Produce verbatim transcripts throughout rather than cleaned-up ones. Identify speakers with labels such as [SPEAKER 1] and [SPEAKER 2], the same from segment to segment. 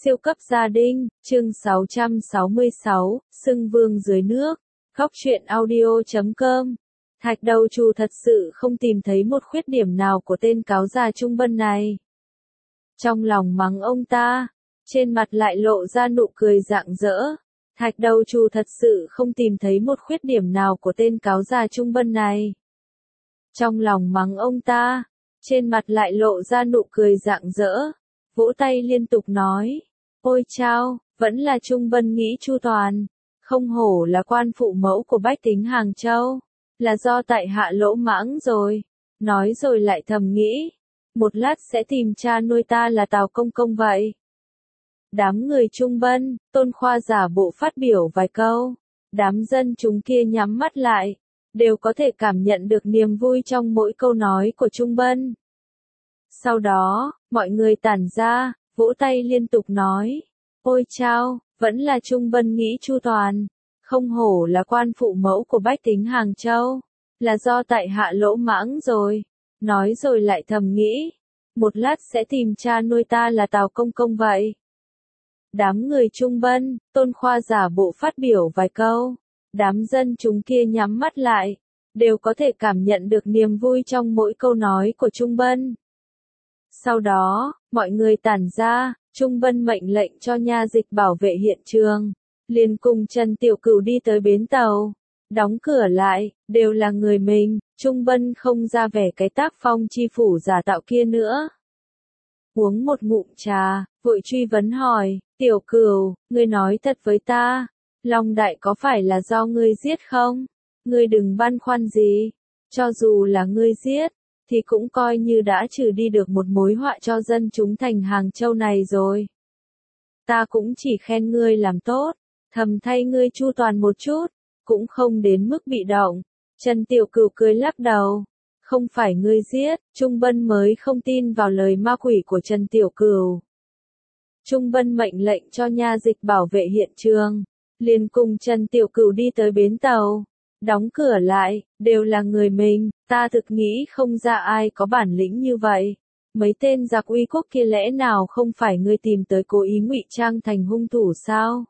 [SPEAKER 1] Siêu cấp gia đình, chương sáu trăm sáu mươi sáu, Sưng Vương dưới nước. Góc truyện audio chấm com. Thạch Đầu Trù thật sự không tìm thấy một khuyết điểm nào của tên cáo già Trung Bân này. Trong lòng mắng ông ta, trên mặt lại lộ ra nụ cười rạng rỡ. Thạch Đầu Trù thật sự không tìm thấy một khuyết điểm nào của tên cáo già Trung Bân này. Trong lòng mắng ông ta, trên mặt lại lộ ra nụ cười rạng rỡ. Vỗ tay liên tục nói, ôi chao, vẫn là Trung Bân nghĩ chu toàn, không hổ là quan phụ mẫu của bách tính Hàng Châu, là do tại hạ lỗ mãng rồi, nói rồi lại thầm nghĩ, một lát sẽ tìm cha nuôi ta là Tào Công Công vậy. Đám người Trung Bân, Tôn Khoa giả bộ phát biểu vài câu, đám dân chúng kia nhắm mắt lại, đều có thể cảm nhận được niềm vui trong mỗi câu nói của Trung Bân. Sau đó, mọi người tản ra, vỗ tay liên tục nói, ôi chao, vẫn là Trung Bân nghĩ chu toàn, không hổ là quan phụ mẫu của bách tính Hàng Châu, là do tại hạ lỗ mãng rồi, nói rồi lại thầm nghĩ, một lát sẽ tìm cha nuôi ta là Tào Công Công vậy. Đám người Trung Bân, Tôn Khoa giả bộ phát biểu vài câu, đám dân chúng kia nhắm mắt lại, đều có thể cảm nhận được niềm vui trong mỗi câu nói của Trung Bân. Sau đó, mọi người tản ra, Trung Bân mệnh lệnh cho nha dịch bảo vệ hiện trường, liền cùng Trần Tiểu Cửu đi tới bến tàu, đóng cửa lại, đều là người mình, Trung Bân không ra vẻ cái tác phong chi phủ giả tạo kia nữa. Uống một ngụm trà, vội truy vấn hỏi, Tiểu Cửu, ngươi nói thật với ta, Long Đại có phải là do ngươi giết không? Ngươi đừng băn khoăn gì, cho dù là ngươi giết, thì cũng coi như đã trừ đi được một mối họa cho dân chúng thành Hàng Châu này rồi. Ta cũng chỉ khen ngươi làm tốt, thầm thay ngươi chu toàn một chút, cũng không đến mức bị động. Trần Tiểu Cửu cười lắc đầu, không phải ngươi giết, Trung Bân mới không tin vào lời ma quỷ của Trần Tiểu Cửu. Trung Bân mệnh lệnh cho nha dịch bảo vệ hiện trường, liền cùng Trần Tiểu Cửu đi tới bến tàu. Đóng cửa lại, đều là người mình, ta thực nghĩ không ra ai có bản lĩnh như vậy. Mấy tên giặc uy quốc kia lẽ nào không phải ngươi tìm tới cố ý ngụy trang thành hung thủ sao?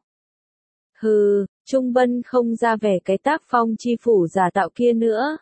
[SPEAKER 1] Hừ, Trung Bân không ra vẻ cái tác phong chi phủ giả tạo kia nữa.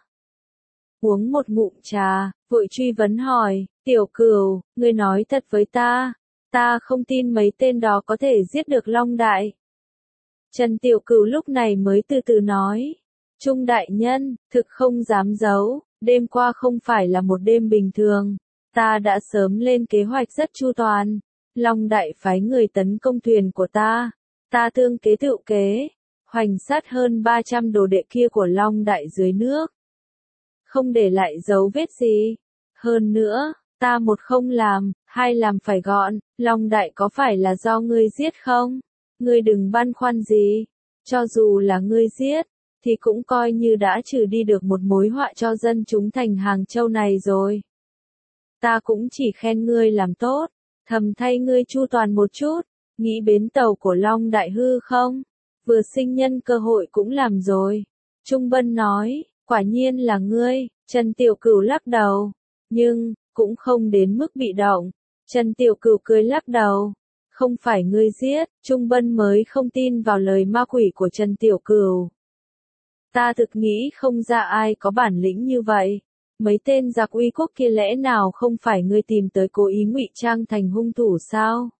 [SPEAKER 1] Uống một ngụm trà, vội truy vấn hỏi, Tiểu Cửu, ngươi nói thật với ta, ta không tin mấy tên đó có thể giết được Long Đại. Trần Tiểu Cửu lúc này mới từ từ nói. Trung đại nhân, thực không dám giấu, đêm qua không phải là một đêm bình thường, ta đã sớm lên kế hoạch rất chu toàn, Long Đại phái người tấn công thuyền của ta, ta tương kế tự kế, hoành sát hơn ba trăm đồ đệ kia của Long Đại dưới nước, không để lại dấu vết gì, hơn nữa, ta một không làm, hai làm phải gọn, Long Đại có phải là do ngươi giết không? Ngươi đừng băn khoăn gì, cho dù là ngươi giết, thì cũng coi như đã trừ đi được một mối họa cho dân chúng thành Hàng Châu này rồi. Ta cũng chỉ khen ngươi làm tốt, thầm thay ngươi chu toàn một chút, nghĩ bến tàu của Long Đại hư không? Vừa sinh nhân cơ hội cũng làm rồi. Trung Bân nói, quả nhiên là ngươi, Trần Tiểu Cửu lắc đầu, nhưng, cũng không đến mức bị động. Trần Tiểu Cửu cười lắc đầu, không phải ngươi giết, Trung Bân mới không tin vào lời ma quỷ của Trần Tiểu Cửu. Ta thực nghĩ không ra ai có bản lĩnh như vậy. Mấy tên giặc uy quốc kia lẽ nào không phải ngươi tìm tới cố ý ngụy trang thành hung thủ sao?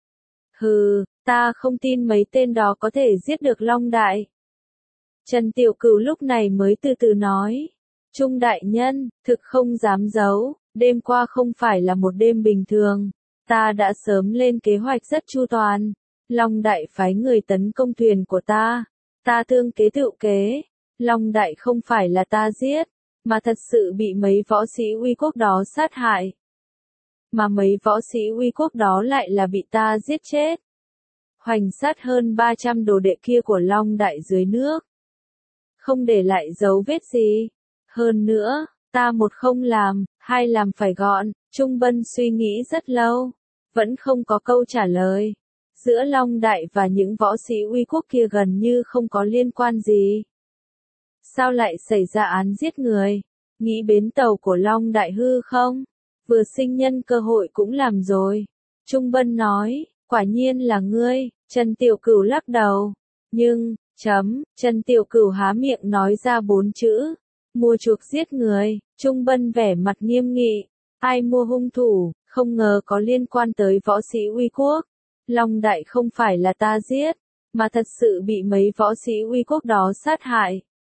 [SPEAKER 1] Hừ, ta không tin mấy tên đó có thể giết được Long Đại. Trần Tiểu Cửu lúc này mới từ từ nói. Trung đại nhân, thực không dám giấu, đêm qua không phải là một đêm bình thường. Ta đã sớm lên kế hoạch rất chu toàn. Long Đại phái người tấn công thuyền của ta. Ta tương kế tự kế. Long Đại không phải là ta giết, mà thật sự bị mấy võ sĩ uy quốc đó sát hại. Mà mấy võ sĩ uy quốc đó lại là bị ta giết chết. Hoành sát hơn ba trăm đồ đệ kia của Long Đại dưới nước. Không để lại dấu vết gì. Hơn nữa, ta một không làm, hai làm phải gọn. Trung Bân suy nghĩ rất lâu, vẫn không có câu trả lời. Giữa Long Đại và những võ sĩ uy quốc kia gần như không có liên quan gì. Sao lại xảy ra án giết người? Nghĩ bến tàu của Long Đại hư không? Vừa sinh nhân cơ hội cũng làm rồi. Trung Bân nói, Quả nhiên là ngươi, Trần Tiểu Cửu lắc đầu. Nhưng, chấm, Trần Tiểu Cửu há miệng nói ra bốn chữ. Mua chuộc giết người, Trung Bân vẻ mặt nghiêm nghị. Ai mua hung thủ, không ngờ có liên quan tới võ sĩ uy quốc. Long Đại không phải là ta giết, mà thật sự bị mấy võ sĩ uy quốc đó sát hại.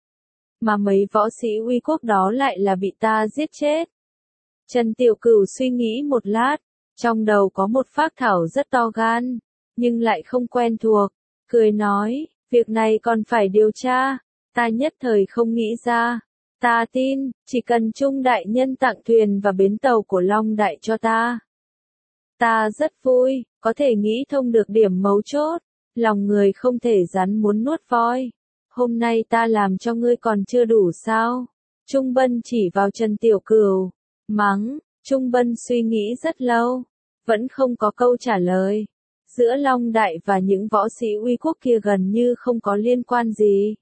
[SPEAKER 1] Mà mấy võ sĩ uy quốc đó lại là bị ta giết chết. Trần Tiểu Cửu suy nghĩ một lát, trong đầu có một phác thảo rất to gan, nhưng lại không quen thuộc, cười nói, việc này còn phải điều tra, ta nhất thời không nghĩ ra. Ta tin, chỉ cần Trung đại nhân tặng thuyền và bến tàu của Long Đại cho ta. Ta rất vui, có thể nghĩ thông được điểm mấu chốt, lòng người không thể rắn muốn nuốt voi. Hôm nay ta làm cho ngươi còn chưa đủ sao? Trung Bân chỉ vào Trần Tiểu Cửu, mắng. Trung Bân suy nghĩ rất lâu, vẫn không có câu trả lời. Giữa Long Đại và những võ sĩ uy quốc kia gần như không có liên quan gì.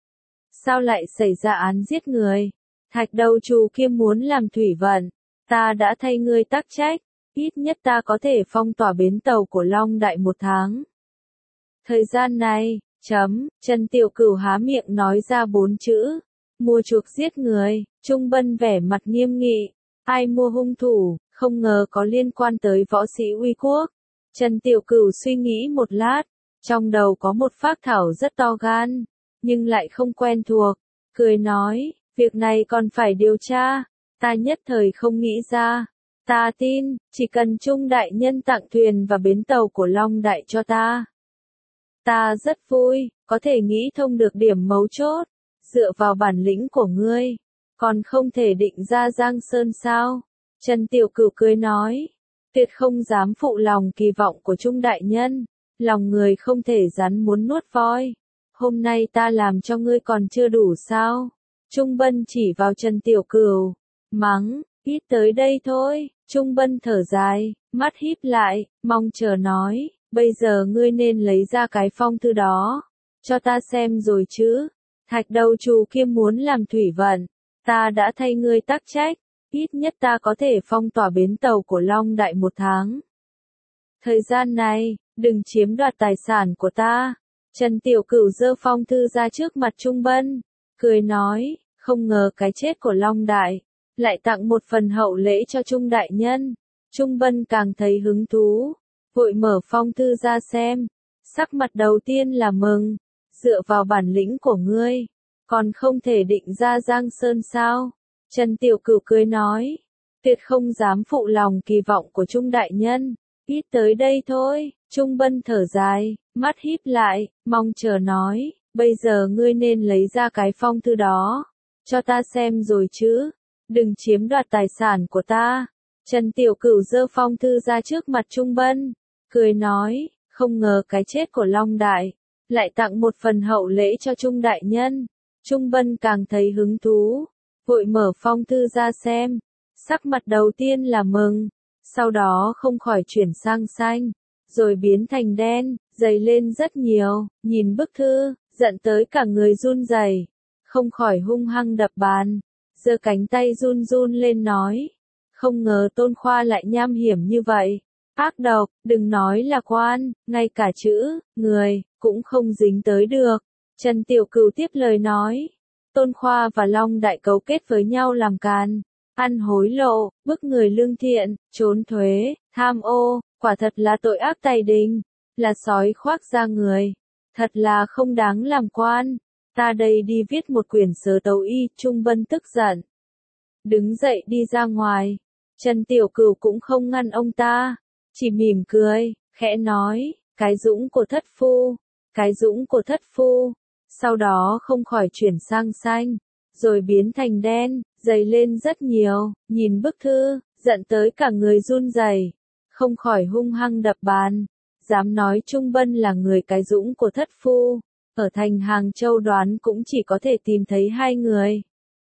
[SPEAKER 1] Sao lại xảy ra án giết người? Thạch đầu trù kia muốn làm thủy vận, ta đã thay ngươi tác trách, ít nhất ta có thể phong tỏa bến tàu của Long Đại một tháng. Thời gian này, chấm, Trần Tiểu Cửu há miệng nói ra bốn chữ, mua chuộc giết người, Trung Bân vẻ mặt nghiêm nghị. Ai mua hung thủ, không ngờ có liên quan tới võ sĩ uy quốc. Trần Tiểu Cửu suy nghĩ một lát, trong đầu có một phác thảo rất to gan, nhưng lại không quen thuộc, cười nói, việc này còn phải điều tra, ta nhất thời không nghĩ ra. Ta tin, chỉ cần Trung đại nhân tặng thuyền và bến tàu của Long Đại cho ta. Ta rất vui, có thể nghĩ thông được điểm mấu chốt, dựa vào bản lĩnh của ngươi. Còn không thể định ra Giang Sơn sao? Trần Tiểu Cửu cười nói, tuyệt không dám phụ lòng kỳ vọng của Trung đại nhân, lòng người không thể rắn muốn nuốt voi. Hôm nay ta làm cho ngươi còn chưa đủ sao? Trung Bân chỉ vào Trần Tiểu Cửu, mắng, ít tới đây thôi. Trung Bân thở dài, mắt híp lại, mong chờ nói, bây giờ ngươi nên lấy ra cái phong thư đó, cho ta xem rồi chứ. Thạch đầu trù kia muốn làm thủy vận. Ta đã thay ngươi tác trách, ít nhất ta có thể phong tỏa bến tàu của Long Đại một tháng. Thời gian này, đừng chiếm đoạt tài sản của ta. Trần Tiểu Cửu giơ phong thư ra trước mặt Trung Bân, cười nói, không ngờ cái chết của Long Đại, lại tặng một phần hậu lễ cho Trung đại nhân. Trung Bân càng thấy hứng thú, vội mở phong thư ra xem, sắc mặt đầu tiên là mừng, dựa vào bản lĩnh của ngươi. Còn không thể định ra Giang Sơn sao? Trần Tiểu Cửu cười nói, tuyệt không dám phụ lòng kỳ vọng của Trung đại nhân, ít tới đây thôi. Trung Bân thở dài, mắt híp lại, mong chờ nói, bây giờ ngươi nên lấy ra cái phong thư đó, cho ta xem rồi chứ, đừng chiếm đoạt tài sản của ta. Trần Tiểu Cửu giơ phong thư ra trước mặt Trung Bân, cười nói, không ngờ cái chết của Long Đại, lại tặng một phần hậu lễ cho Trung đại nhân. Trung Bân càng thấy hứng thú, vội mở phong thư ra xem, sắc mặt đầu tiên là mừng, sau đó không khỏi chuyển sang xanh, rồi biến thành đen, dày lên rất nhiều, nhìn bức thư, giận tới cả người run rẩy, không khỏi hung hăng đập bàn, giơ cánh tay run run lên nói, không ngờ Tôn Khoa lại nham hiểm như vậy, ác độc, đừng nói là quan, ngay cả chữ, người, cũng không dính tới được. Trần Tiểu Cửu tiếp lời nói, Tôn Khoa và Long Đại cấu kết với nhau làm càn, ăn hối lộ, bức người lương thiện, trốn thuế, tham ô, quả thật là tội ác tày đình, là sói khoác da người, thật là không đáng làm quan. Ta đây đi viết một quyển sớ tấu y. Trung Bân tức giận, đứng dậy đi ra ngoài. Trần Tiểu Cửu cũng không ngăn ông ta, chỉ mỉm cười, khẽ nói, cái dũng của thất phu, cái dũng của thất phu. Sau đó không khỏi chuyển sang xanh, rồi biến thành đen, dày lên rất nhiều, nhìn bức thư, giận tới cả người run rẩy, không khỏi hung hăng đập bàn, dám nói Trung Bân là người cái dũng của thất phu, ở thành Hàng Châu đoán cũng chỉ có thể tìm thấy hai người.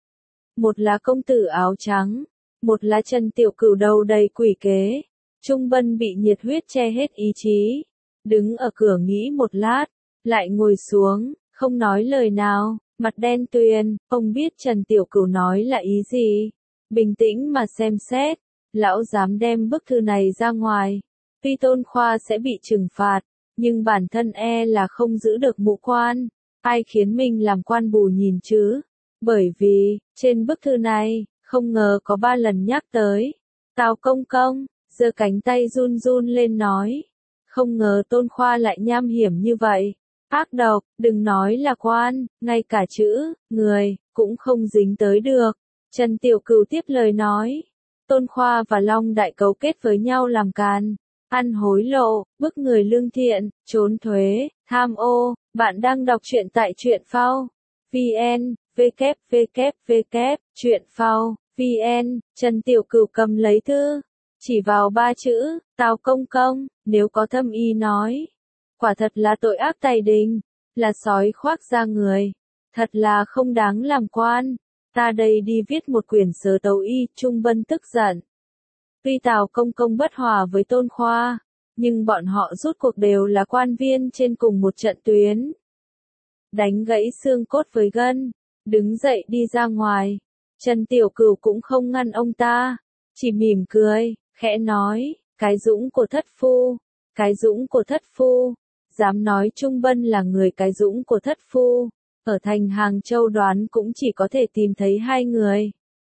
[SPEAKER 1] Một là công tử áo trắng, một là Trần Tiểu Cửu đầu đầy quỷ kế. Trung Bân bị nhiệt huyết che hết ý chí, đứng ở cửa nghĩ một lát, lại ngồi xuống, không nói lời nào, mặt đen tuyền, không biết Trần Tiểu Cửu nói là ý gì. Bình tĩnh mà xem xét, lão dám đem bức thư này ra ngoài, Tuy Tôn Khoa sẽ bị trừng phạt, nhưng bản thân e là không giữ được mũ quan. Ai khiến mình làm quan bù nhìn chứ? Bởi vì, trên bức thư này, không ngờ có ba lần nhắc tới. Tào Công Công, giơ cánh tay run run lên nói. Không ngờ Tôn Khoa lại nham hiểm như vậy. Ác độc, đừng nói là quan, ngay cả chữ, người, cũng không dính tới được. Trần Tiểu Cửu tiếp lời nói. Tôn Khoa và Long Đại cấu kết với nhau làm càn, ăn hối lộ, bức người lương thiện, trốn thuế, tham ô. Bạn đang đọc truyện tại truyện phao vn, www, truyện phao vn. Trần Tiểu Cửu cầm lấy thư, chỉ vào ba chữ, Tào Công Công, nếu có thâm ý nói. Quả thật là tội ác tày đình, là sói khoác da người, thật là không đáng làm quan. Ta đây đi viết một quyển sớ tấu y. Trung Bân tức giận. Tuy Tào Công Công bất hòa với Tôn Khoa, nhưng bọn họ rút cuộc đều là quan viên trên cùng một trận tuyến. Đánh gãy xương cốt với gân, đứng dậy đi ra ngoài. Trần Tiểu Cửu cũng không ngăn ông ta, chỉ mỉm cười, khẽ nói, cái dũng của thất phu, cái dũng của thất phu. Dám nói Trung Bân là người cái dũng của thất phu. Ở thành Hàng Châu đoán cũng chỉ có thể tìm thấy hai người.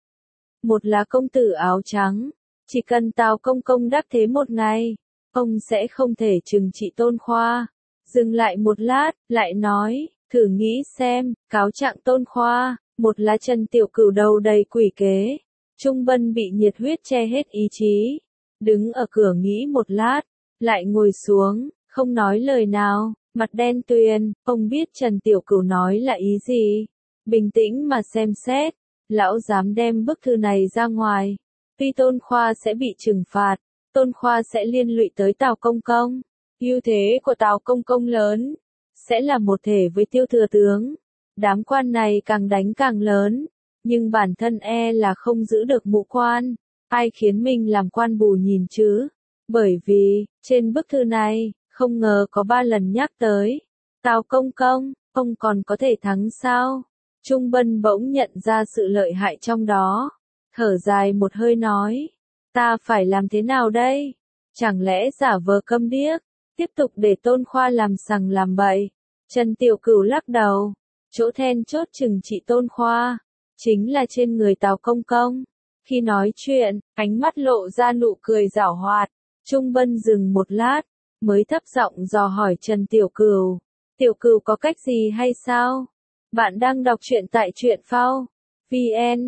[SPEAKER 1] Một là công tử áo trắng, chỉ cần Tào Công Công đắc thế một ngày, ông sẽ không thể trừng trị Tôn Khoa. Dừng lại một lát, lại nói, thử nghĩ xem, cáo trạng Tôn Khoa, một là Trần Tiểu Cửu đầu đầy quỷ kế. Trung Bân bị nhiệt huyết che hết ý chí, đứng ở cửa nghĩ một lát, lại ngồi xuống, không nói lời nào. Mặt đen tuyền, ông biết Trần Tiểu Cửu nói là ý gì. Bình tĩnh mà xem xét, lão dám đem bức thư này ra ngoài. Tuy Tôn Khoa sẽ bị trừng phạt, Tôn Khoa sẽ liên lụy tới Tào Công Công. Ưu thế của Tào Công Công lớn, sẽ là một thể với Tiêu Thừa Tướng. Đám quan này càng đánh càng lớn, nhưng bản thân e là không giữ được mũ quan. Ai khiến mình làm quan bù nhìn chứ? Bởi vì, trên bức thư này, không ngờ có ba lần nhắc tới. Tào Công Công, ông còn có thể thắng sao? Trung Bân bỗng nhận ra sự lợi hại trong đó. Thở dài một hơi nói. Ta phải làm thế nào đây? Chẳng lẽ giả vờ câm điếc, tiếp tục để Tôn Khoa làm sằng làm bậy? Trần Tiểu Cửu lắc đầu. Chỗ then chốt trừng trị Tôn Khoa, chính là trên người Tào Công Công. Khi nói chuyện, ánh mắt lộ ra nụ cười giảo hoạt. Trung Bân dừng một lát, mới thấp giọng dò hỏi Trần Tiểu Cửu. Tiểu Cửu có cách gì hay sao? Bạn đang đọc truyện tại truyện phao vn,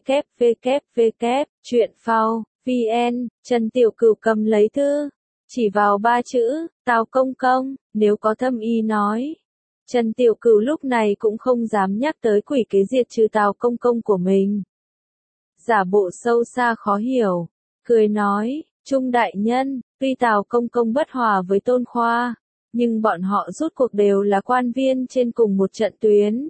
[SPEAKER 1] www, truyện phao vn. Trần Tiểu Cửu cầm lấy thư, chỉ vào ba chữ, Tào Công Công, nếu có thâm ý nói. Trần Tiểu Cửu lúc này cũng không dám nhắc tới quỷ kế diệt trừ Tào Công Công của mình. Giả bộ sâu xa khó hiểu, cười nói, Trung đại nhân, tuy Tào Công Công bất hòa với Tôn Khoa, nhưng bọn họ rút cuộc đều là quan viên trên cùng một trận tuyến.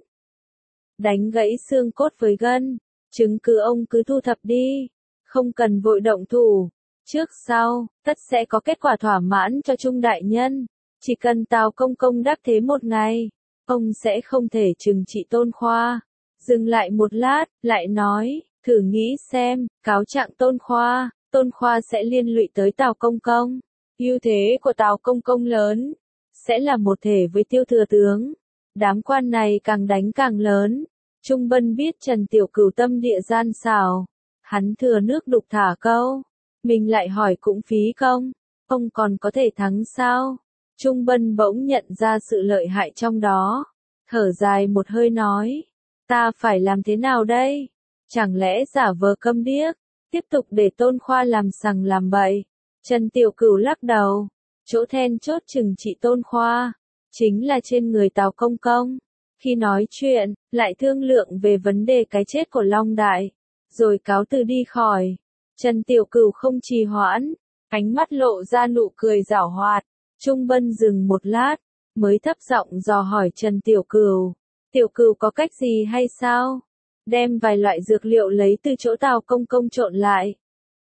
[SPEAKER 1] Đánh gãy xương cốt với gân, chứng cứ ông cứ thu thập đi, không cần vội động thủ. Trước sau, tất sẽ có kết quả thỏa mãn cho Trung đại nhân. Chỉ cần Tào Công Công đắc thế một ngày, ông sẽ không thể trừng trị Tôn Khoa. Dừng lại một lát, lại nói, thử nghĩ xem, cáo trạng Tôn Khoa, Tôn Khoa sẽ liên lụy tới Tào Công Công. Ưu thế của Tào Công Công lớn, sẽ là một thể với Tiêu Thừa Tướng. Đám quan này càng đánh càng lớn. Trung Bân biết Trần Tiểu Cửu tâm địa gian xảo, hắn thừa nước đục thả câu, mình lại hỏi cũng phí công, ông còn có thể thắng sao? Trung Bân bỗng nhận ra sự lợi hại trong đó, thở dài một hơi nói, ta phải làm thế nào đây? Chẳng lẽ giả vờ câm điếc, tiếp tục để Tôn Khoa làm sằng làm bậy? Trần Tiểu Cửu lắc đầu, chỗ then chốt trừng trị Tôn Khoa, chính là trên người Tào Công Công. Khi nói chuyện, lại thương lượng về vấn đề cái chết của Long Đại, rồi cáo từ đi khỏi. Trần Tiểu Cửu không trì hoãn, ánh mắt lộ ra nụ cười giảo hoạt. Trung Bân dừng một lát, mới thấp giọng dò hỏi Trần Tiểu Cửu. Tiểu Cửu có cách gì hay sao? Đem vài loại dược liệu lấy từ chỗ Tào Công Công trộn lại.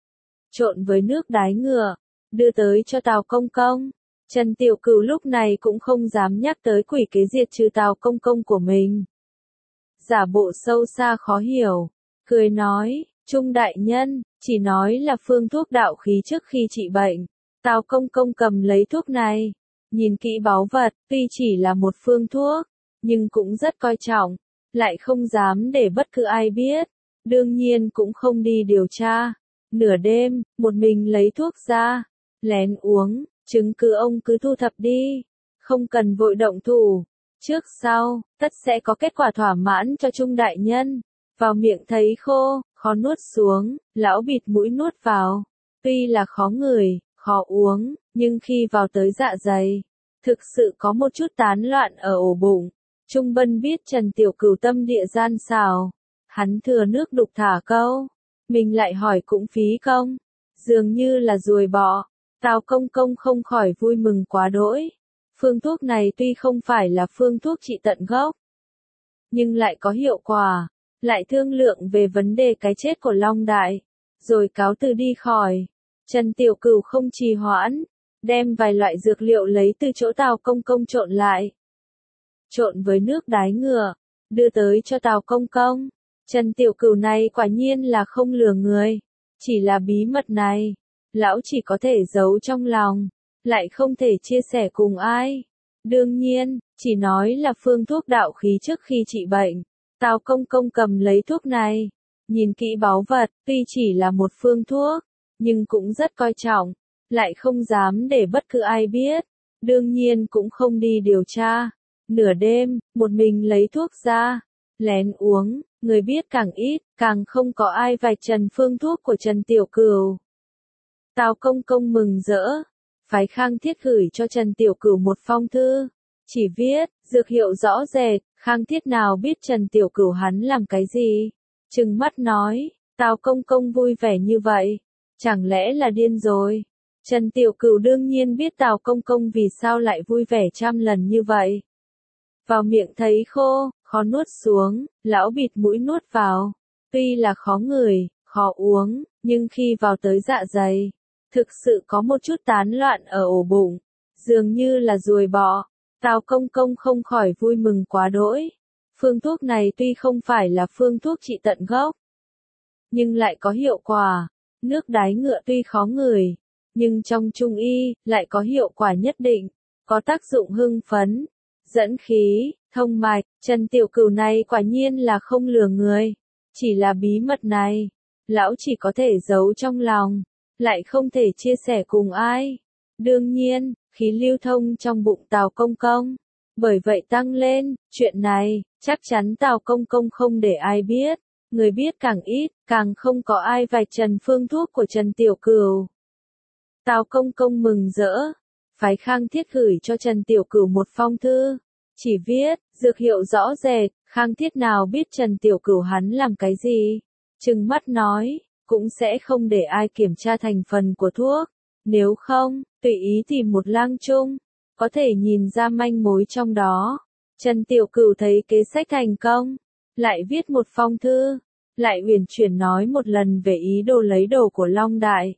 [SPEAKER 1] Trộn với nước đái ngựa, đưa tới cho Tào Công Công. Trần Tiểu Cửu lúc này cũng không dám nhắc tới quỷ kế diệt trừ Tào Công Công của mình. Giả bộ sâu xa khó hiểu, cười nói, Trung đại nhân, chỉ nói là phương thuốc đạo khí trước khi trị bệnh, Tào công công cầm lấy thuốc này, nhìn kỹ báu vật, tuy chỉ là một phương thuốc, nhưng cũng rất coi trọng, lại không dám để bất cứ ai biết, đương nhiên cũng không đi điều tra. Nửa đêm, một mình lấy thuốc ra, lén uống, chứng cứ ông cứ thu thập đi, không cần vội động thủ, trước sau, tất sẽ có kết quả thỏa mãn cho Trung đại nhân. Vào miệng thấy khô, khó nuốt xuống, lão bịt mũi nuốt vào, tuy là khó ngửi, khó uống, nhưng khi vào tới dạ dày, thực sự có một chút tán loạn ở ổ bụng. Trung Bân biết Trần Tiểu Cửu tâm địa gian xảo, hắn thừa nước đục thả câu, mình lại hỏi cũng phí công, dường như là ruồi bọ. Tào công công không khỏi vui mừng quá đỗi. Phương thuốc này tuy không phải là phương thuốc trị tận gốc, nhưng lại có hiệu quả, lại thương lượng về vấn đề cái chết của Long Đại, rồi cáo từ đi khỏi. Trần Tiểu Cửu không trì hoãn, đem vài loại dược liệu lấy từ chỗ Tào công công trộn lại, trộn với nước đái ngựa, đưa tới cho Tào công công. Trần Tiểu Cửu này quả nhiên là không lừa người, chỉ là bí mật này, lão chỉ có thể giấu trong lòng, lại không thể chia sẻ cùng ai. Đương nhiên, chỉ nói là phương thuốc đạo khí trước khi trị bệnh. Tào công công cầm lấy thuốc này, nhìn kỹ báu vật, tuy chỉ là một phương thuốc, nhưng cũng rất coi trọng, lại không dám để bất cứ ai biết, đương nhiên cũng không đi điều tra. Nửa đêm, một mình lấy thuốc ra, lén uống, người biết càng ít, càng không có ai vạch trần phương thuốc của Trần Tiểu Cửu. Tào công công mừng rỡ, phái Khang Thiết gửi cho Trần Tiểu Cửu một phong thư, chỉ viết, dược hiệu rõ rệt. Khang Thiết nào biết Trần Tiểu Cửu hắn làm cái gì, trừng mắt nói, Tào công công vui vẻ như vậy, chẳng lẽ là điên rồi. Trần Tiểu Cửu đương nhiên biết Tào công công vì sao lại vui vẻ trăm lần như vậy. Vào miệng thấy khô, khó nuốt xuống, lão bịt mũi nuốt vào, tuy là khó ngửi, khó uống, nhưng khi vào tới dạ dày, thực sự có một chút tán loạn ở ổ bụng, dường như là ruồi bọ. Tào công công không khỏi vui mừng quá đỗi. Phương thuốc này tuy không phải là phương thuốc trị tận gốc, nhưng lại có hiệu quả. Nước đái ngựa tuy khó ngửi, nhưng trong trung y, lại có hiệu quả nhất định, có tác dụng hưng phấn, dẫn khí, thông mạch. Trần Tiểu Cửu này quả nhiên là không lừa người. Chỉ là bí mật này, lão chỉ có thể giấu trong lòng, lại không thể chia sẻ cùng ai. Đương nhiên, khí lưu thông trong bụng Tào công công, bởi vậy tăng lên, chuyện này, chắc chắn Tào công công không để ai biết, người biết càng ít, càng không có ai vạch trần phương thuốc của Trần Tiểu Cửu. Tào công công mừng rỡ, phái Khang Thiết gửi cho Trần Tiểu Cửu một phong thư, chỉ viết, dược hiệu rõ rệt. Khang Thiết nào biết Trần Tiểu Cửu hắn làm cái gì, trừng mắt nói, cũng sẽ không để ai kiểm tra thành phần của thuốc, nếu không, tùy ý tìm một lang trung, có thể nhìn ra manh mối trong đó. Trần Tiểu Cửu thấy kế sách thành công, lại viết một phong thư, lại uyển chuyển nói một lần về ý đồ lấy đồ của Long Đại,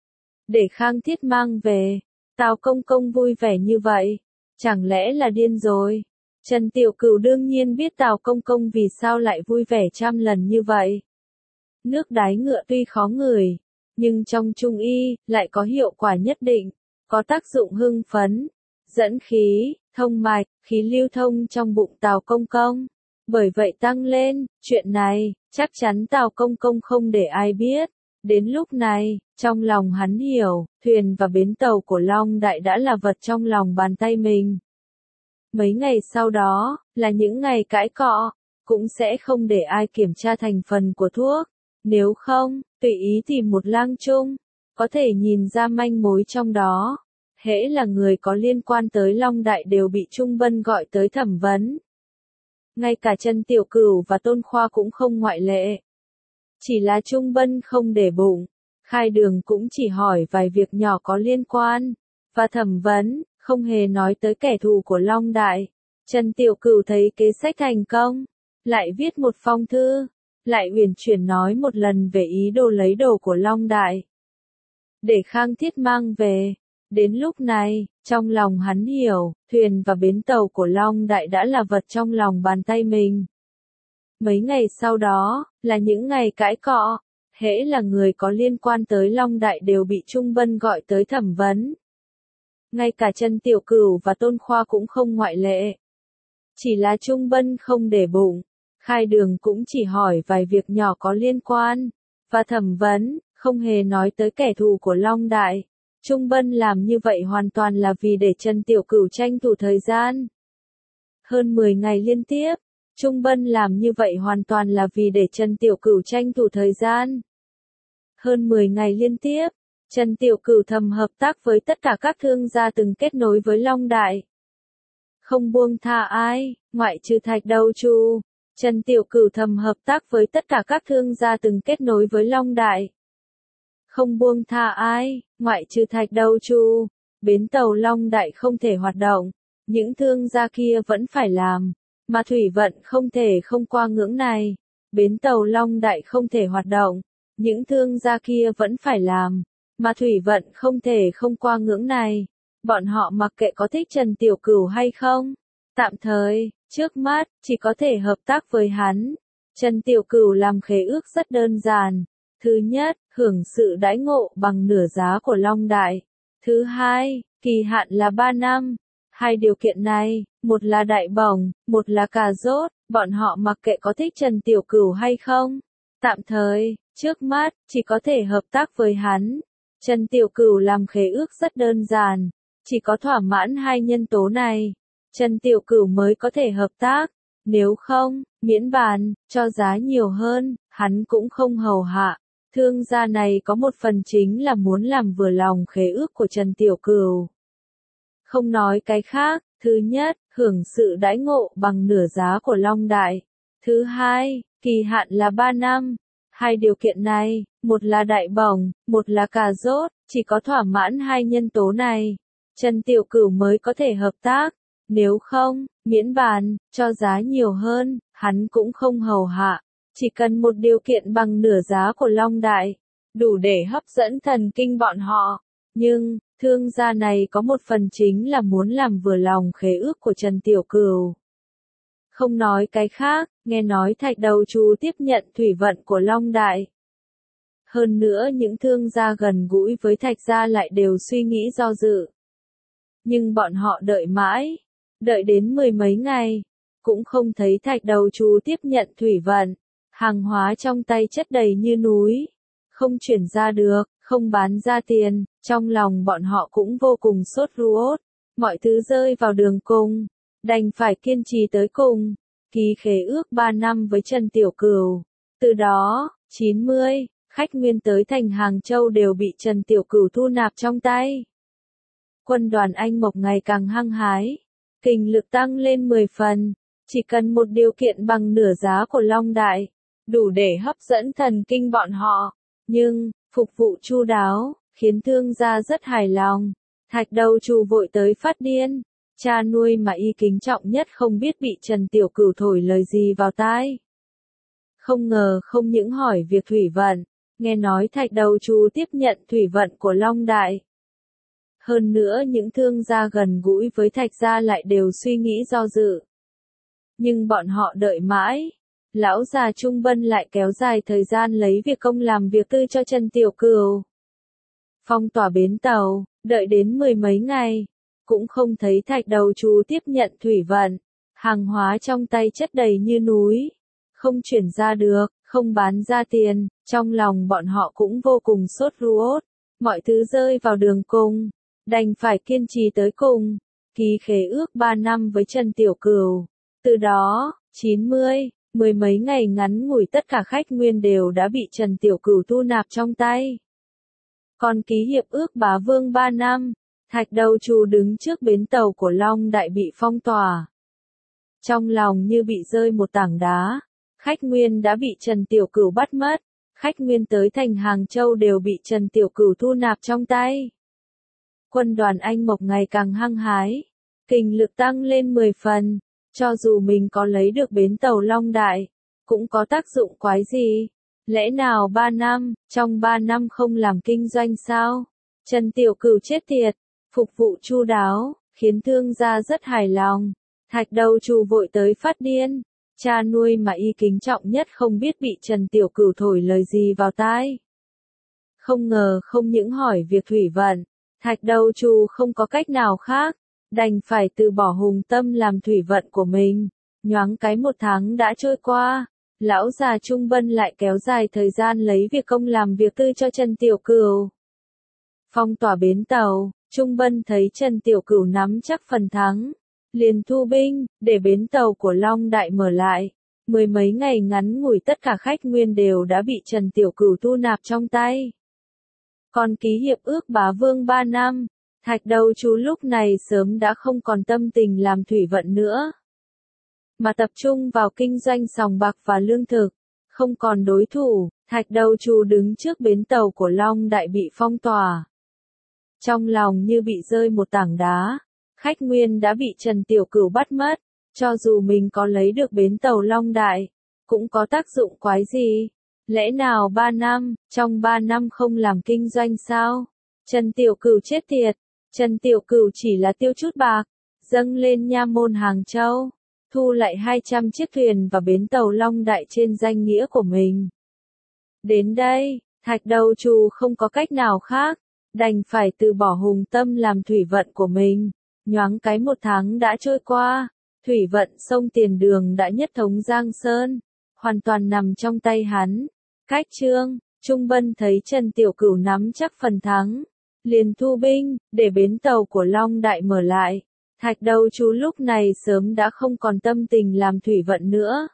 [SPEAKER 1] để Khang Thiết mang về. Tào công công vui vẻ như vậy, chẳng lẽ là điên rồi. Trần Tiểu Cửu đương nhiên biết Tào công công vì sao lại vui vẻ trăm lần như vậy. Nước đái ngựa tuy khó ngửi, nhưng trong trung y, lại có hiệu quả nhất định, có tác dụng hưng phấn, dẫn khí, thông mạch, khí lưu thông trong bụng Tào công công. Bởi vậy tăng lên, chuyện này, chắc chắn Tào công công không để ai biết. Đến lúc này, trong lòng hắn hiểu, thuyền và bến tàu của Long Đại đã là vật trong lòng bàn tay mình. Mấy ngày sau đó, là những ngày cãi cọ, cũng sẽ không để ai kiểm tra thành phần của thuốc. Nếu không, tùy ý tìm một lang trung, có thể nhìn ra manh mối trong đó. Hễ là người có liên quan tới Long Đại đều bị Trung Bân gọi tới thẩm vấn. Ngay cả Trần Tiểu Cửu và Tôn Khoa cũng không ngoại lệ. Chỉ là Trung Bân không để bụng, khai đường cũng chỉ hỏi vài việc nhỏ có liên quan, và thẩm vấn, không hề nói tới kẻ thù của Long Đại. Trần Tiểu Cửu thấy kế sách thành công, lại viết một phong thư, lại uyển chuyển nói một lần về ý đồ lấy đồ của Long Đại, để Khang Thiết mang về. Đến lúc này, trong lòng hắn hiểu, thuyền và bến tàu của Long Đại đã là vật trong lòng bàn tay mình. Mấy ngày sau đó, là những ngày cãi cọ, hễ là người có liên quan tới Long Đại đều bị Trung Bân gọi tới thẩm vấn. Ngay cả Trần Tiểu Cửu và Tôn Khoa cũng không ngoại lệ. Chỉ là Trung Bân không để bụng, khai đường cũng chỉ hỏi vài việc nhỏ có liên quan, và thẩm vấn, không hề nói tới kẻ thù của Long Đại. Trung Bân làm như vậy hoàn toàn là vì để Trần Tiểu Cửu tranh thủ thời gian. Hơn mười ngày liên tiếp, Trung Bân làm như vậy hoàn toàn là vì để Trần Tiểu Cửu tranh thủ thời gian. Hơn mười ngày liên tiếp, Trần Tiểu Cửu thầm hợp tác với tất cả các thương gia từng kết nối với Long Đại. Không buông tha ai, ngoại trừ Thạch Đầu Chu. Trần Tiểu Cửu thầm hợp tác với tất cả các thương gia từng kết nối với Long Đại. Không buông tha ai, ngoại trừ Thạch Đầu Chu. Bến tàu Long Đại không thể hoạt động, những thương gia kia vẫn phải làm, mà thủy vận không thể không qua ngưỡng này. Bến tàu Long Đại không thể hoạt động, những thương gia kia vẫn phải làm, mà thủy vận không thể không qua ngưỡng này. Bọn họ mặc kệ có thích Trần Tiểu Cửu hay không, tạm thời, trước mắt, chỉ có thể hợp tác với hắn. Trần Tiểu Cửu làm khế ước rất đơn giản. Thứ nhất, hưởng sự đãi ngộ bằng nửa giá của Long Đại. Thứ hai, kỳ hạn là ba năm. Hai điều kiện này, một là đại bổng, một là cà rốt, bọn họ mặc kệ có thích Trần Tiểu Cửu hay không. Tạm thời, trước mắt, chỉ có thể hợp tác với hắn. Trần Tiểu Cửu làm khế ước rất đơn giản. Chỉ có thỏa mãn hai nhân tố này, Trần Tiểu Cửu mới có thể hợp tác. Nếu không, miễn bàn, cho giá nhiều hơn, hắn cũng không hầu hạ. Thương gia này có một phần chính là muốn làm vừa lòng khế ước của Trần Tiểu Cửu. Không nói cái khác, thứ nhất, hưởng sự đãi ngộ bằng nửa giá của Long Đại. Thứ hai, kỳ hạn là ba năm. Hai điều kiện này, một là đại bổng, một là cà rốt, chỉ có thỏa mãn hai nhân tố này, Trần Tiểu Cửu mới có thể hợp tác. Nếu không, miễn bàn, cho giá nhiều hơn, hắn cũng không hầu hạ. Chỉ cần một điều kiện bằng nửa giá của Long Đại, đủ để hấp dẫn thần kinh bọn họ. Nhưng, thương gia này có một phần chính là muốn làm vừa lòng khế ước của Trần Tiểu Cửu. Không nói cái khác, nghe nói Thạch Đầu Chu tiếp nhận thủy vận của Long Đại. Hơn nữa những thương gia gần gũi với Thạch gia lại đều suy nghĩ do dự. Nhưng bọn họ đợi mãi, đợi đến mười mấy ngày, cũng không thấy Thạch Đầu Chu tiếp nhận thủy vận. Hàng hóa trong tay chất đầy như núi, không chuyển ra được, không bán ra tiền, trong lòng bọn họ cũng vô cùng sốt ruột, mọi thứ rơi vào đường cùng, đành phải kiên trì tới cùng, ký khế ước ba năm với Trần Tiểu Cửu. Từ đó, chín mươi, khách nguyên tới thành Hàng Châu đều bị Trần Tiểu Cửu thu nạp trong tay. Quân đoàn Anh Mộc ngày càng hăng hái, kình lực tăng lên mười phần, chỉ cần một điều kiện bằng nửa giá của Long Đại, đủ để hấp dẫn thần kinh bọn họ. Nhưng, phục vụ chu đáo, khiến thương gia rất hài lòng. Thạch Đầu Chu vội tới phát điên. Cha nuôi mà y kính trọng nhất không biết bị Trần Tiểu Cửu thổi lời gì vào tai. Không ngờ không những hỏi việc thủy vận, nghe nói Thạch Đầu Chu tiếp nhận thủy vận của Long Đại. Hơn nữa những thương gia gần gũi với Thạch gia lại đều suy nghĩ do dự. Nhưng bọn họ đợi mãi. Lão già Trung Bân lại kéo dài thời gian lấy việc công làm việc tư cho Trần Tiểu Cửu. Phong tỏa bến tàu, đợi đến mười mấy ngày, cũng không thấy Thạch Đầu Chu tiếp nhận thủy vận. Hàng hóa trong tay chất đầy như núi, không chuyển ra được, không bán ra tiền, trong lòng bọn họ cũng vô cùng sốt ruột, mọi thứ rơi vào đường cùng, đành phải kiên trì tới cùng, ký khế ước ba năm với Trần Tiểu Cửu. Từ đó, chín mươi, mười mấy ngày ngắn ngủi tất cả khách nguyên đều đã bị Trần Tiểu Cửu thu nạp trong tay. Còn ký hiệp ước bá vương ba năm, Thạch Đầu Chu đứng trước bến tàu của Long Đại bị phong tỏa. Trong lòng như bị rơi một tảng đá, khách nguyên đã bị Trần Tiểu Cửu bắt mất, khách nguyên tới thành Hàng Châu đều bị Trần Tiểu Cửu thu nạp trong tay. Quân đoàn Anh Mộc ngày càng hăng hái, kình lực tăng lên mười phần, cho dù mình có lấy được bến tàu Long Đại, cũng có tác dụng quái gì? Lẽ nào ba năm, trong ba năm không làm kinh doanh sao? Trần Tiểu Cửu chết tiệt, phục vụ chu đáo, khiến thương gia rất hài lòng. Thạch Đầu Chu vội tới phát điên. Cha nuôi mà y kính trọng nhất không biết bị Trần Tiểu Cửu thổi lời gì vào tai. Không ngờ không những hỏi việc thủy vận, Thạch Đầu Trù không có cách nào khác, đành phải từ bỏ hùng tâm làm thủy vận của mình. Nhoáng cái một tháng đã trôi qua, lão già Trung Bân lại kéo dài thời gian lấy việc công làm việc tư cho Trần Tiểu Cửu. Phong tỏa bến tàu, Trung Bân thấy Trần Tiểu Cửu nắm chắc phần thắng, liền thu binh, để bến tàu của Long Đại mở lại. Mười mấy ngày ngắn ngủi tất cả khách nguyên đều đã bị Trần Tiểu Cửu thu nạp trong tay. Còn ký hiệp ước bá vương ba năm, Thạch Đầu Trù lúc này sớm đã không còn tâm tình làm thủy vận nữa, mà tập trung vào kinh doanh sòng bạc và lương thực. Không còn đối thủ, Thạch Đầu Trù đứng trước bến tàu của Long Đại bị phong tỏa. Trong lòng như bị rơi một tảng đá, khách nguyên đã bị Trần Tiểu Cửu bắt mất, cho dù mình có lấy được bến tàu Long Đại, cũng có tác dụng quái gì? Lẽ nào ba năm, trong ba năm không làm kinh doanh sao? Trần Tiểu Cửu chết tiệt, Trần Tiểu Cửu chỉ là tiêu chút bạc, dâng lên nha môn Hàng Châu, thu lại hai trăm chiếc thuyền và bến tàu Long Đại trên danh nghĩa của mình. Đến đây, Thạch Đầu Trù không có cách nào khác, đành phải từ bỏ hùng tâm làm thủy vận của mình. Nhoáng cái một tháng đã trôi qua, thủy vận sông Tiền Đường đã nhất thống Giang Sơn, hoàn toàn nằm trong tay hắn. Cách trương, Trung Bân thấy Trần Tiểu Cửu nắm chắc phần thắng, liền thu binh, để bến tàu của Long Đại mở lại. Thạch Đầu Trù lúc này sớm đã không còn tâm tình làm thủy vận nữa,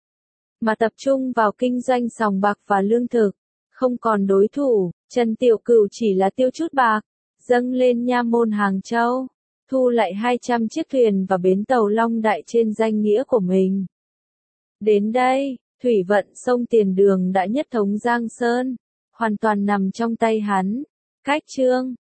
[SPEAKER 1] mà tập trung vào kinh doanh sòng bạc và lương thực. Không còn đối thủ, Trần Tiểu Cửu chỉ là tiêu chút bạc, dâng lên nha môn Hàng Châu, thu lại hai trăm chiếc thuyền và bến tàu Long Đại trên danh nghĩa của mình. Đến đây, thủy vận sông Tiền Đường đã nhất thống Giang Sơn, hoàn toàn nằm trong tay hắn. Cách trương,